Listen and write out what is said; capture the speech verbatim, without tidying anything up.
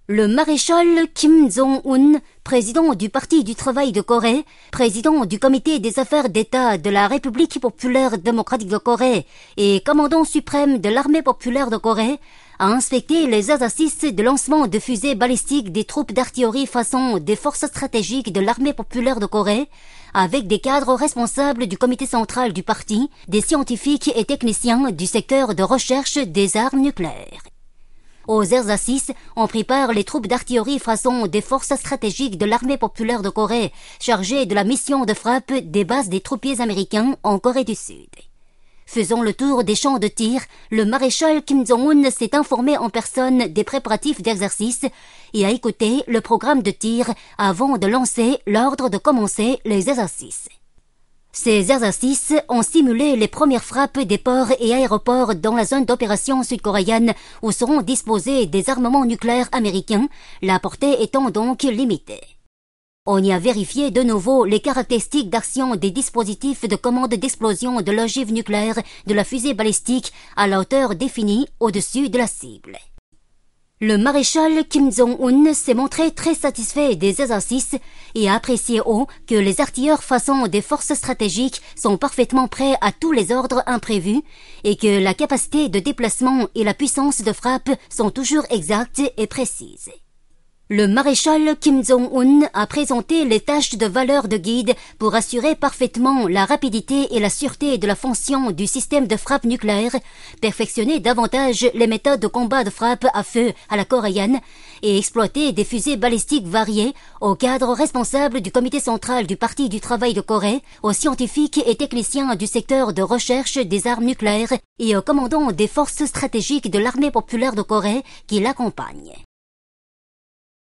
Le maréchal Kim Jong-un, président du Parti du travail de Corée, président du Comité des affaires d'État de la République populaire démocratique de Corée et commandant suprême de l'armée populaire de Corée, a inspecté les exercices de lancement de fusées balistiques des troupes d'artillerie façon des forces stratégiques de l'armée populaire de Corée, avec des cadres responsables du comité central du parti, des scientifiques et techniciens du secteur de recherche des armes nucléaires. Aux exercices ont pris part les troupes d'artillerie façon des forces stratégiques de l'armée populaire de Corée, chargées de la mission de frappe des bases des troupiers américains en Corée du Sud. Faisant le tour des champs de tir, le maréchal Kim Jong-un s'est informé en personne des préparatifs d'exercice et a écouté le programme de tir avant de lancer l'ordre de commencer les exercices. Ces exercices ont simulé les premières frappes des ports et aéroports dans la zone d'opération sud-coréenne où seront disposés des armements nucléaires américains, la portée étant donc limitée. On y a vérifié de nouveau les caractéristiques d'action des dispositifs de commande d'explosion de l'ogive nucléaire de la fusée balistique à la hauteur définie au-dessus de la cible. Le maréchal Kim Jong-un s'est montré très satisfait des exercices et a apprécié haut que les artilleurs façon des forces stratégiques sont parfaitement prêts à tous les ordres imprévus et que la capacité de déplacement et la puissance de frappe sont toujours exactes et précises. Le maréchal Kim Jong-un a présenté les tâches de valeur de guide pour assurer parfaitement la rapidité et la sûreté de la fonction du système de frappe nucléaire, perfectionner davantage les méthodes de combat de frappe à feu à la coréenne et exploiter des fusées balistiques variées aux cadres responsables du comité central du Parti du travail de Corée, aux scientifiques et techniciens du secteur de recherche des armes nucléaires et aux commandants des forces stratégiques de l'armée populaire de Corée qui l'accompagnent.